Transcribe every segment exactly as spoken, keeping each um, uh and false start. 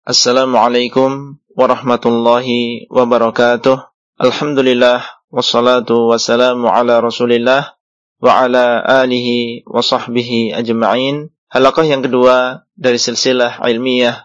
Assalamualaikum warahmatullahi wabarakatuh. Alhamdulillah wassalatu wassalamu ala Rasulillah wa ala alihi wa sahbihi ajma'in. Halaqah yang kedua dari silsilah ilmiah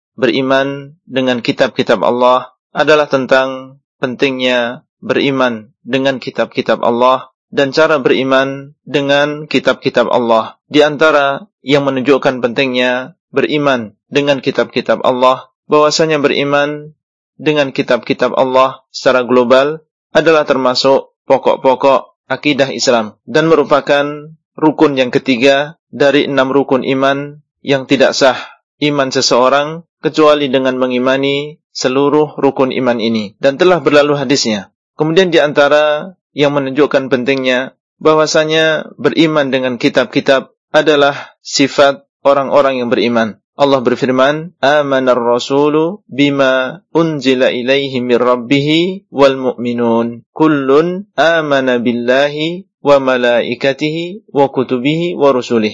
beriman dengan kitab-kitab Allah adalah tentang pentingnya beriman dengan kitab-kitab Allah dan cara beriman dengan kitab-kitab Allah. Di antara yang menunjukkan pentingnya beriman dengan kitab-kitab Allah, bahwasanya beriman dengan kitab-kitab Allah secara global adalah termasuk pokok-pokok akidah Islam dan merupakan rukun yang ketiga dari enam rukun iman yang tidak sah iman seseorang kecuali dengan mengimani seluruh rukun iman ini, dan telah berlalu hadisnya. Kemudian di antara yang menunjukkan pentingnya bahwasanya beriman dengan kitab-kitab adalah sifat orang-orang yang beriman. Allah berfirman, "Amanar rasulu bima unzila ilaihi mir rabbih wal mu'minun. Kullun amana billahi wa malaikatihi wa kutubihi wa rusulih."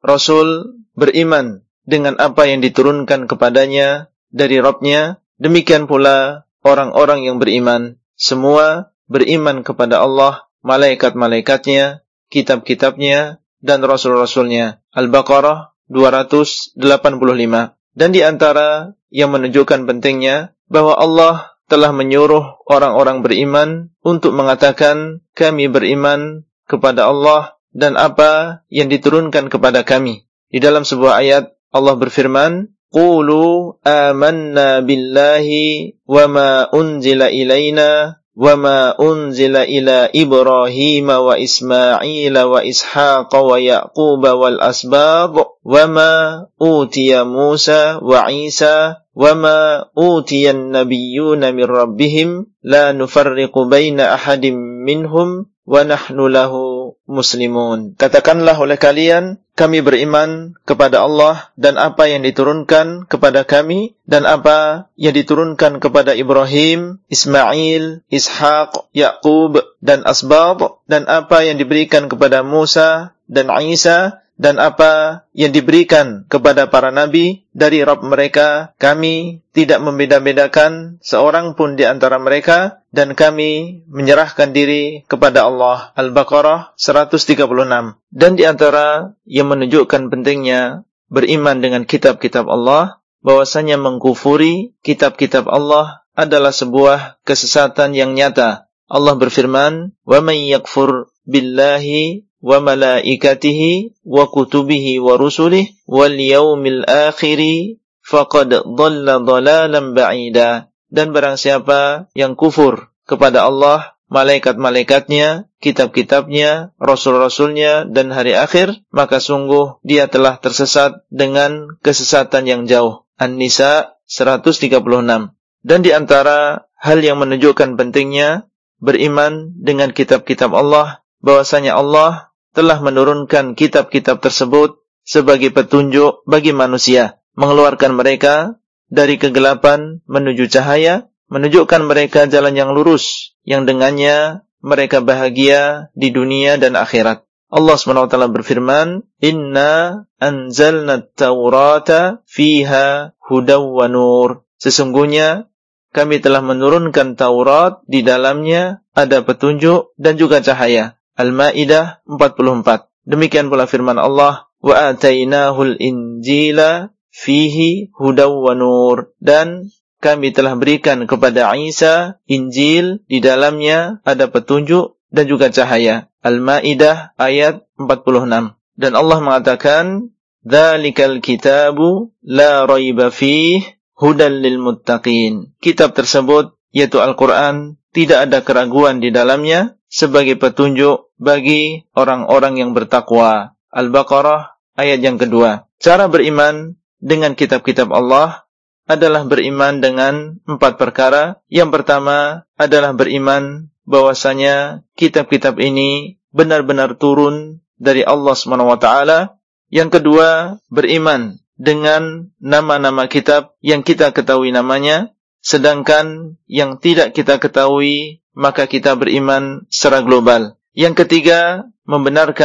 Rasul beriman dengan apa yang diturunkan kepadanya dari Rabb-nya, demikian pula orang-orang yang beriman. Semua beriman kepada Allah, malaikat-malaikatnya, kitab-kitabnya, dan rasul-rasulnya. Al-Baqarah dua ratus delapan puluh lima. Dan di antara yang menunjukkan pentingnya bahwa Allah telah menyuruh orang-orang beriman untuk mengatakan kami beriman kepada Allah dan apa yang diturunkan kepada kami. Di dalam sebuah ayat Allah berfirman, "Qulu amanna billahi wa ma unzila ilaina وَمَا أُنْزِلَ إِلَى إِبْرَاهِيمَ وَإِسْمَاعِيلَ وَإِسْحَاقَ وَيَعْقُوبَ وَالْأَسْبَاطِ وَمَا أُوتِيَ مُوسَى وَعِيسَى وَمَا أُوتِيَ النَّبِيُّونَ مِنْ رَبِّهِمْ لَا نُفَرِّقُ بَيْنَ أَحَدٍ مِّنْهُمْ وَنَحْنُ لَهُ muslimun." Katakanlah oleh kalian, kami beriman kepada Allah dan apa yang diturunkan kepada kami dan apa yang diturunkan kepada Ibrahim, Ismail, Ishaq, Yaqub dan Asbab, dan apa yang diberikan kepada Musa dan Isa, dan apa yang diberikan kepada para nabi dari Rabb mereka. Kami tidak membeda-bedakan seorang pun di antara mereka, dan kami menyerahkan diri kepada Allah. Al-Baqarah seratus tiga puluh enam. Dan di antara yang menunjukkan pentingnya beriman dengan kitab-kitab Allah, bahwasanya mengkufuri kitab-kitab Allah adalah sebuah kesesatan yang nyata. Allah berfirman, "Wa may yakfur billahi wa malaikatihi wa kutubihi wa rusulihi wal yaumil akhiri faqad dhalla dhalalan ba'ida." Dan barang siapa yang kufur kepada Allah, malaikat-malaikatnya, kitab-kitabnya, rasul-rasulnya, dan hari akhir, maka sungguh dia telah tersesat dengan kesesatan yang jauh. An-Nisa seratus tiga puluh enam. Dan di antara hal yang menunjukkan pentingnya beriman dengan kitab-kitab Allah, bahwasanya Allah telah menurunkan kitab-kitab tersebut sebagai petunjuk bagi manusia, mengeluarkan mereka dari kegelapan menuju cahaya, menunjukkan mereka jalan yang lurus, yang dengannya mereka bahagia di dunia dan akhirat. Allah subhanahu wa taala berfirman, "Inna anzalna at-taurata fiha hudaw wa nur." Sesungguhnya kami telah menurunkan Taurat, di dalamnya ada petunjuk dan juga cahaya. Al-Maidah empat puluh empat. Demikian pula firman Allah, "Wa atainahul injila fihi hudaw wa nur." Dan kami telah berikan kepada Isa Injil, di dalamnya ada petunjuk dan juga cahaya. Al-Maidah ayat empat puluh enam. Dan Allah mengatakan, "Dzalikal kitabu la raiba fihi hudan lil muttaqin." Kitab tersebut, yaitu Al-Quran, tidak ada keraguan di dalamnya, sebagai petunjuk bagi orang-orang yang bertakwa. Al-Baqarah ayat yang kedua. Cara beriman dengan kitab-kitab Allah adalah beriman dengan empat perkara. Yang pertama adalah beriman bahwasanya kitab-kitab ini benar-benar turun dari Allah subhanahu wa taala. Yang kedua, beriman dengan nama-nama kitab yang kita ketahui namanya, sedangkan yang tidak kita ketahui maka kita beriman secara global. Yang ketiga, membenarkan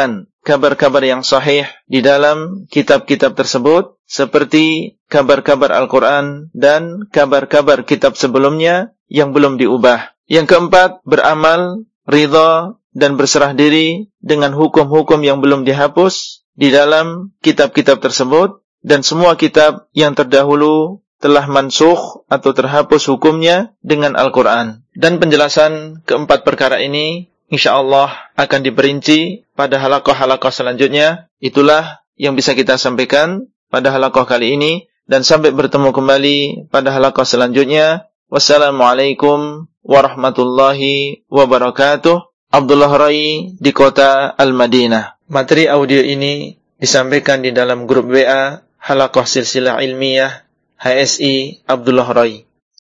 kabar-kabar yang sahih di dalam kitab-kitab tersebut, seperti kabar-kabar Al-Quran dan kabar-kabar kitab sebelumnya yang belum diubah. Yang keempat, beramal, ridha, dan berserah diri dengan hukum-hukum yang belum dihapus di dalam kitab-kitab tersebut, dan semua kitab yang terdahulu telah mansukh atau terhapus hukumnya dengan Al-Quran. Dan penjelasan keempat perkara ini insyaallah akan diperinci pada halaqah-halaqah selanjutnya. Itulah yang bisa kita sampaikan pada halaqah kali ini, dan sampai bertemu kembali pada halaqah selanjutnya. Wassalamualaikum warahmatullahi wabarakatuh. Abdullah Rai di kota Al-Madinah. Materi audio ini disampaikan di dalam grup W A Halaqah Silsilah Ilmiah H S I Abdullah Rai.